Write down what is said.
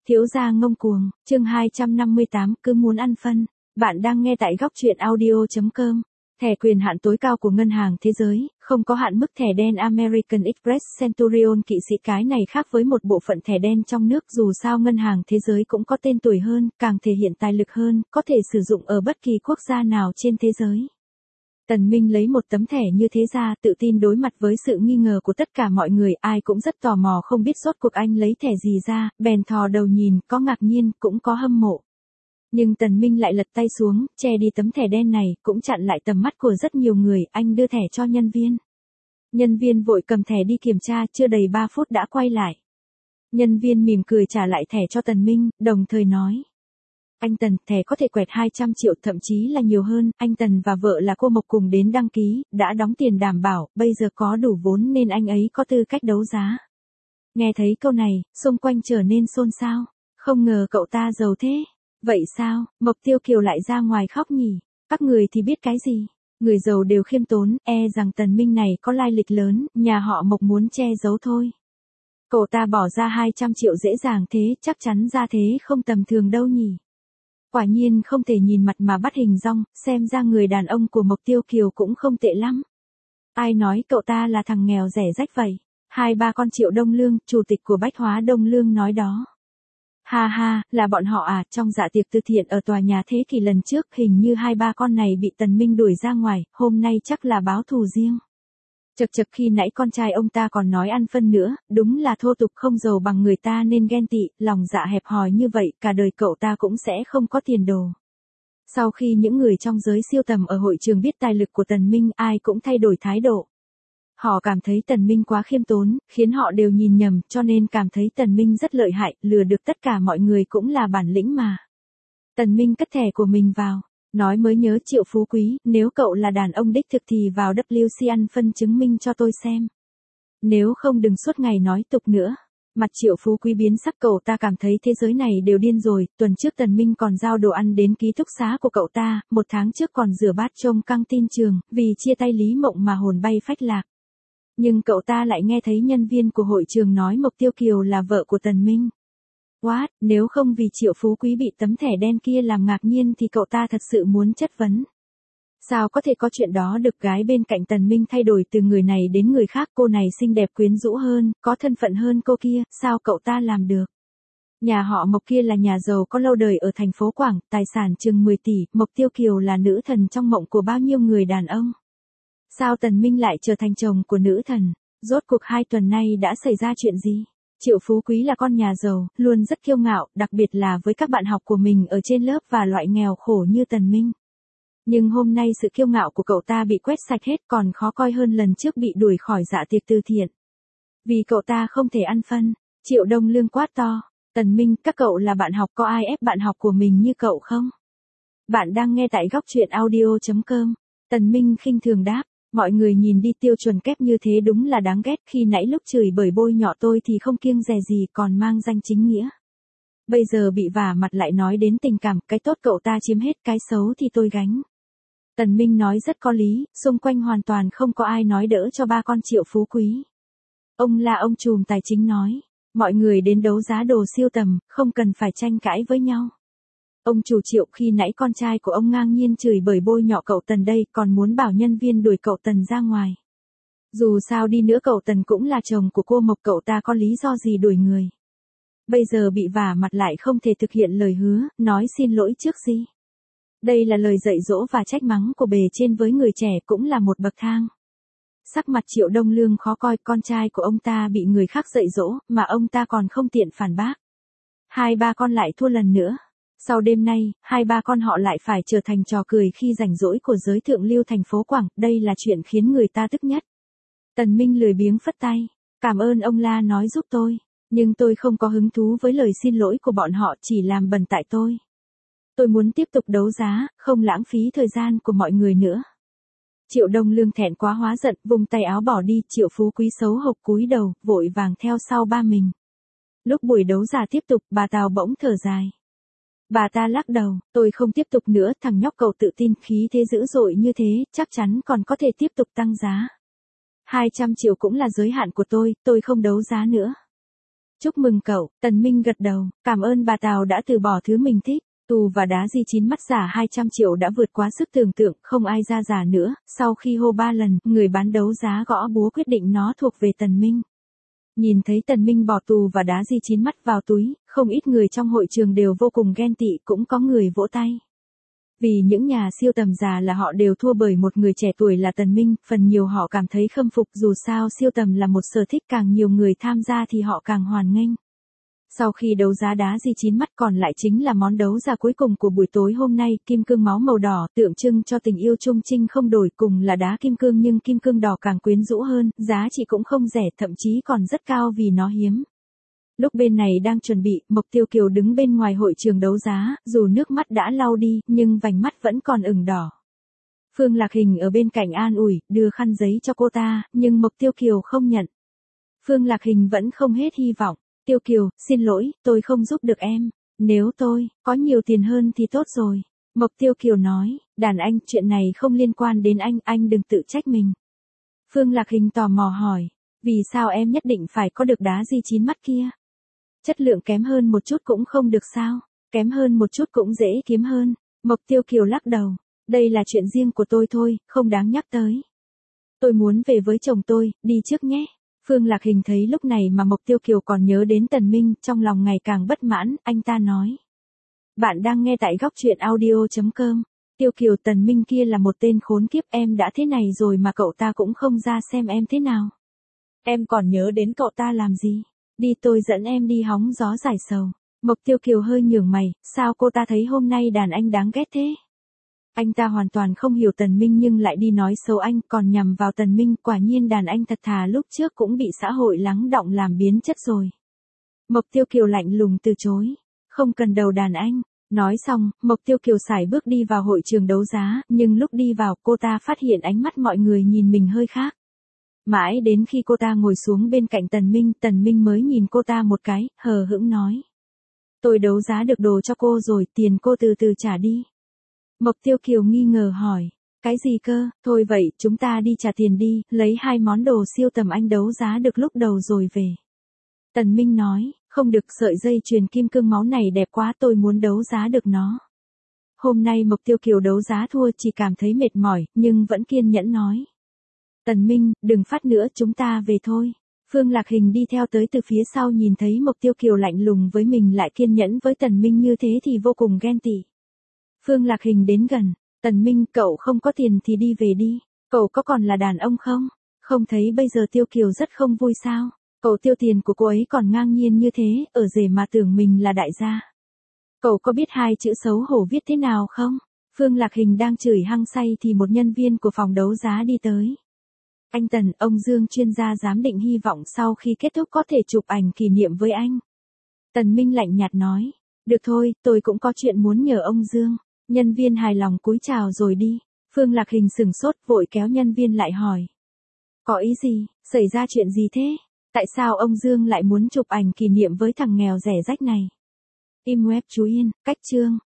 Thiếu gia ngông cuồng, chương 258, cứ muốn ăn phân. Bạn đang nghe tại góc truyện audio.com. Thẻ quyền hạn tối cao của Ngân hàng Thế giới, không có hạn mức thẻ đen American Express Centurion kỵ sĩ cái này khác với một bộ phận thẻ đen trong nước, dù sao Ngân hàng Thế giới cũng có tên tuổi hơn, càng thể hiện tài lực hơn, có thể sử dụng ở bất kỳ quốc gia nào trên thế giới. Tần Minh lấy một tấm thẻ như thế ra, tự tin đối mặt với sự nghi ngờ của tất cả mọi người, ai cũng rất tò mò không biết rốt cuộc anh lấy thẻ gì ra, bèn thò đầu nhìn, có ngạc nhiên, cũng có hâm mộ. Nhưng Tần Minh lại lật tay xuống, che đi tấm thẻ đen này, cũng chặn lại tầm mắt của rất nhiều người, anh đưa thẻ cho nhân viên. Nhân viên vội cầm thẻ đi kiểm tra, chưa đầy 3 phút đã quay lại. Nhân viên mỉm cười trả lại thẻ cho Tần Minh, đồng thời nói. Anh Tần, thẻ có thể quẹt 200 triệu thậm chí là nhiều hơn, anh Tần và vợ là cô Mộc cùng đến đăng ký, đã đóng tiền đảm bảo, bây giờ có đủ vốn nên anh ấy có tư cách đấu giá. Nghe thấy câu này, xung quanh trở nên xôn xao, không ngờ cậu ta giàu thế. Vậy sao, Mộc Tiêu Kiều lại ra ngoài khóc nhỉ? Các người thì biết cái gì? Người giàu đều khiêm tốn, rằng Tần Minh này có lai lịch lớn, nhà họ Mộc muốn che giấu thôi. Cậu ta bỏ ra 200 triệu dễ dàng thế, chắc chắn ra thế không tầm thường đâu nhỉ? Quả nhiên không thể nhìn mặt mà bắt hình dong, xem ra người đàn ông của Mộc Tiêu Kiều cũng không tệ lắm. Ai nói cậu ta là thằng nghèo rẻ rách vậy? 2-3 con Triệu Đông Lương, chủ tịch của Bách Hóa Đông Lương nói đó. Ha ha, là bọn họ à, trong dạ tiệc từ thiện ở tòa nhà Thế Kỷ lần trước, hình như 2-3 con này bị Tần Minh đuổi ra ngoài, hôm nay chắc là báo thù riêng. Chật chật, khi nãy con trai ông ta còn nói ăn phân nữa, đúng là thô tục không giàu bằng người ta nên ghen tị, lòng dạ hẹp hòi như vậy, cả đời cậu ta cũng sẽ không có tiền đồ. Sau khi những người trong giới siêu tầm ở hội trường biết tài lực của Tần Minh, ai cũng thay đổi thái độ. Họ cảm thấy Tần Minh quá khiêm tốn, khiến họ đều nhìn nhầm, cho nên cảm thấy Tần Minh rất lợi hại, lừa được tất cả mọi người cũng là bản lĩnh mà. Tần Minh cất thẻ của mình vào, nói mới nhớ Triệu Phú Quý, nếu cậu là đàn ông đích thực thì vào WC ăn phân chứng minh cho tôi xem. Nếu không đừng suốt ngày nói tục nữa. Mặt Triệu Phú Quý biến sắc, cậu ta cảm thấy thế giới này đều điên rồi, tuần trước Tần Minh còn giao đồ ăn đến ký túc xá của cậu ta, 1 tháng trước còn rửa bát trông căng tin trường, vì chia tay Lý Mộng mà hồn bay phách lạc. Nhưng cậu ta lại nghe thấy nhân viên của hội trường nói Mộc Tiêu Kiều là vợ của Tần Minh. What, nếu không vì Triệu Phú Quý bị tấm thẻ đen kia làm ngạc nhiên thì cậu ta thật sự muốn chất vấn. Sao có thể có chuyện đó được, gái bên cạnh Tần Minh thay đổi từ người này đến người khác, cô này xinh đẹp quyến rũ hơn, có thân phận hơn cô kia, sao cậu ta làm được? Nhà họ Mộc kia là nhà giàu có lâu đời ở thành phố Quảng, tài sản chừng 10 tỷ, Mộc Tiêu Kiều là nữ thần trong mộng của bao nhiêu người đàn ông. Sao Tần Minh lại trở thành chồng của nữ thần? Rốt cuộc 2 tuần nay đã xảy ra chuyện gì? Triệu Phú Quý là con nhà giàu, luôn rất kiêu ngạo, đặc biệt là với các bạn học của mình ở trên lớp và loại nghèo khổ như Tần Minh. Nhưng hôm nay sự kiêu ngạo của cậu ta bị quét sạch hết, còn khó coi hơn lần trước bị đuổi khỏi dạ tiệc từ thiện. Vì cậu ta không thể ăn phân, Triệu Đông Lương quát to. Tần Minh, các cậu là bạn học, có ai ép bạn học của mình như cậu không? Bạn đang nghe tại góc truyện audio.com. Tần Minh khinh thường đáp. Mọi người nhìn đi, tiêu chuẩn kép như thế đúng là đáng ghét, khi nãy lúc chửi bới bôi nhọ tôi thì không kiêng dè gì, còn mang danh chính nghĩa. Bây giờ bị vả mặt lại nói đến tình cảm, cái tốt cậu ta chiếm hết, cái xấu thì tôi gánh. Tần Minh nói rất có lý, xung quanh hoàn toàn không có ai nói đỡ cho 3 con Triệu Phú Quý. Ông là ông trùm tài chính nói, mọi người đến đấu giá đồ siêu tầm, không cần phải tranh cãi với nhau. Ông chủ Triệu, khi nãy con trai của ông ngang nhiên chửi bới bôi nhọ cậu Tần đây, còn muốn bảo nhân viên đuổi cậu Tần ra ngoài. Dù sao đi nữa cậu Tần cũng là chồng của cô Mộc, cậu ta có lý do gì đuổi người. Bây giờ bị vả mặt lại không thể thực hiện lời hứa, nói xin lỗi trước gì. Đây là lời dạy dỗ và trách mắng của bề trên với người trẻ, cũng là một bậc thang. Sắc mặt Triệu Đông Lương khó coi, con trai của ông ta bị người khác dạy dỗ, mà ông ta còn không tiện phản bác. 2-3 con lại thua lần nữa. Sau đêm nay, 2-3 con họ lại phải trở thành trò cười khi rảnh rỗi của giới thượng lưu thành phố Quảng, đây là chuyện khiến người ta tức nhất. Tần Minh lười biếng phất tay, cảm ơn ông La nói giúp tôi, nhưng tôi không có hứng thú với lời xin lỗi của bọn họ, chỉ làm bẩn tại tôi. Tôi muốn tiếp tục đấu giá, không lãng phí thời gian của mọi người nữa. Triệu Đông Lương thẹn quá hóa giận, vùng tay áo bỏ đi, Triệu Phú Quý xấu hổ cúi đầu, vội vàng theo sau ba mình. Lúc buổi đấu giá tiếp tục, bà Tào bỗng thở dài. Bà ta lắc đầu, tôi không tiếp tục nữa, thằng nhóc cậu tự tin, khí thế dữ dội như thế, chắc chắn còn có thể tiếp tục tăng giá. 200 triệu cũng là giới hạn của tôi không đấu giá nữa. Chúc mừng cậu, Tần Minh gật đầu, cảm ơn bà Tào đã từ bỏ thứ mình thích. Tù và đá di chín mắt giả 200 triệu đã vượt quá sức tưởng tượng, không ai ra giả nữa. Sau khi hô 3 lần, người bán đấu giá gõ búa quyết định nó thuộc về Tần Minh. Nhìn thấy Tần Minh bỏ tù và đá di chín mắt vào túi, không ít người trong hội trường đều vô cùng ghen tị, cũng có người vỗ tay. Vì những nhà siêu tầm già là họ đều thua bởi một người trẻ tuổi là Tần Minh, phần nhiều họ cảm thấy khâm phục, dù sao siêu tầm là một sở thích, càng nhiều người tham gia thì họ càng hoan nghênh. Sau khi đấu giá đá di chín mắt, còn lại chính là món đấu giá cuối cùng của buổi tối hôm nay, kim cương máu màu đỏ, tượng trưng cho tình yêu trung trinh không đổi, cùng là đá kim cương nhưng kim cương đỏ càng quyến rũ hơn, giá trị cũng không rẻ, thậm chí còn rất cao vì nó hiếm. Lúc bên này đang chuẩn bị, Mộc Tiêu Kiều đứng bên ngoài hội trường đấu giá, dù nước mắt đã lau đi, nhưng vành mắt vẫn còn ửng đỏ. Phương Lạc Hình ở bên cạnh an ủi, đưa khăn giấy cho cô ta, nhưng Mộc Tiêu Kiều không nhận. Phương Lạc Hình vẫn không hết hy vọng. Tiêu Kiều, xin lỗi, tôi không giúp được em. Nếu tôi có nhiều tiền hơn thì tốt rồi. Mộc Tiêu Kiều nói, đàn anh, chuyện này không liên quan đến anh đừng tự trách mình. Phương Lạc Hình tò mò hỏi, vì sao em nhất định phải có được đá di chín mắt kia? Chất lượng kém hơn một chút cũng không được sao? Kém hơn một chút cũng dễ kiếm hơn. Mộc Tiêu Kiều lắc đầu, đây là chuyện riêng của tôi thôi, không đáng nhắc tới. Tôi muốn về với chồng tôi, đi trước nhé. Phương Lạc Hình thấy lúc này mà Mộc Tiêu Kiều còn nhớ đến Tần Minh, trong lòng ngày càng bất mãn, anh ta nói. Bạn đang nghe tại góc truyện audio.com. Tiêu Kiều, Tần Minh kia là một tên khốn kiếp, em đã thế này rồi mà cậu ta cũng không ra xem em thế nào. Em còn nhớ đến cậu ta làm gì? Đi, tôi dẫn em đi hóng gió giải sầu. Mộc Tiêu Kiều hơi nhướng mày, sao cô ta thấy hôm nay đàn anh đáng ghét thế? Anh ta hoàn toàn không hiểu Tần Minh nhưng lại đi nói xấu anh, còn nhằm vào Tần Minh, quả nhiên đàn anh thật thà lúc trước cũng bị xã hội lắng đọng làm biến chất rồi. Mộc Tiêu Kiều lạnh lùng từ chối, không cần đầu đàn anh. Nói xong, Mộc Tiêu Kiều sải bước đi vào hội trường đấu giá, nhưng lúc đi vào cô ta phát hiện ánh mắt mọi người nhìn mình hơi khác. Mãi đến khi cô ta ngồi xuống bên cạnh Tần Minh mới nhìn cô ta một cái, hờ hững nói. Tôi đấu giá được đồ cho cô rồi, tiền cô từ từ trả đi. Mộc Tiêu Kiều nghi ngờ hỏi, cái gì cơ? Thôi vậy, chúng ta đi trả tiền đi, lấy 2 món đồ siêu tầm anh đấu giá được lúc đầu rồi về. Tần Minh nói, không được, sợi dây chuyền kim cương máu này đẹp quá, tôi muốn đấu giá được nó. Hôm nay Mộc Tiêu Kiều đấu giá thua, chỉ cảm thấy mệt mỏi, nhưng vẫn kiên nhẫn nói. Tần Minh, đừng phát nữa, chúng ta về thôi. Phương Lạc Hình đi theo tới từ phía sau, nhìn thấy Mộc Tiêu Kiều lạnh lùng với mình lại kiên nhẫn với Tần Minh như thế thì vô cùng ghen tị. Phương Lạc Hình đến gần, Tần Minh, cậu không có tiền thì đi về đi, cậu có còn là đàn ông không? Không thấy bây giờ Tiêu Kiều rất không vui sao? Cậu tiêu tiền của cô ấy còn ngang nhiên như thế, ở rể mà tưởng mình là đại gia. Cậu có biết 2 chữ xấu hổ viết thế nào không? Phương Lạc Hình đang chửi hăng say thì một nhân viên của phòng đấu giá đi tới. Anh Tần, ông Dương chuyên gia giám định hy vọng sau khi kết thúc có thể chụp ảnh kỷ niệm với anh. Tần Minh lạnh nhạt nói, được thôi, tôi cũng có chuyện muốn nhờ ông Dương. Nhân viên hài lòng cúi chào rồi đi. Phương Lạc Hình sừng sốt, vội kéo nhân viên lại hỏi. Có ý gì, xảy ra chuyện gì thế? Tại sao ông Dương lại muốn chụp ảnh kỷ niệm với thằng nghèo rẻ rách này? Im web chú Yên, cách chương.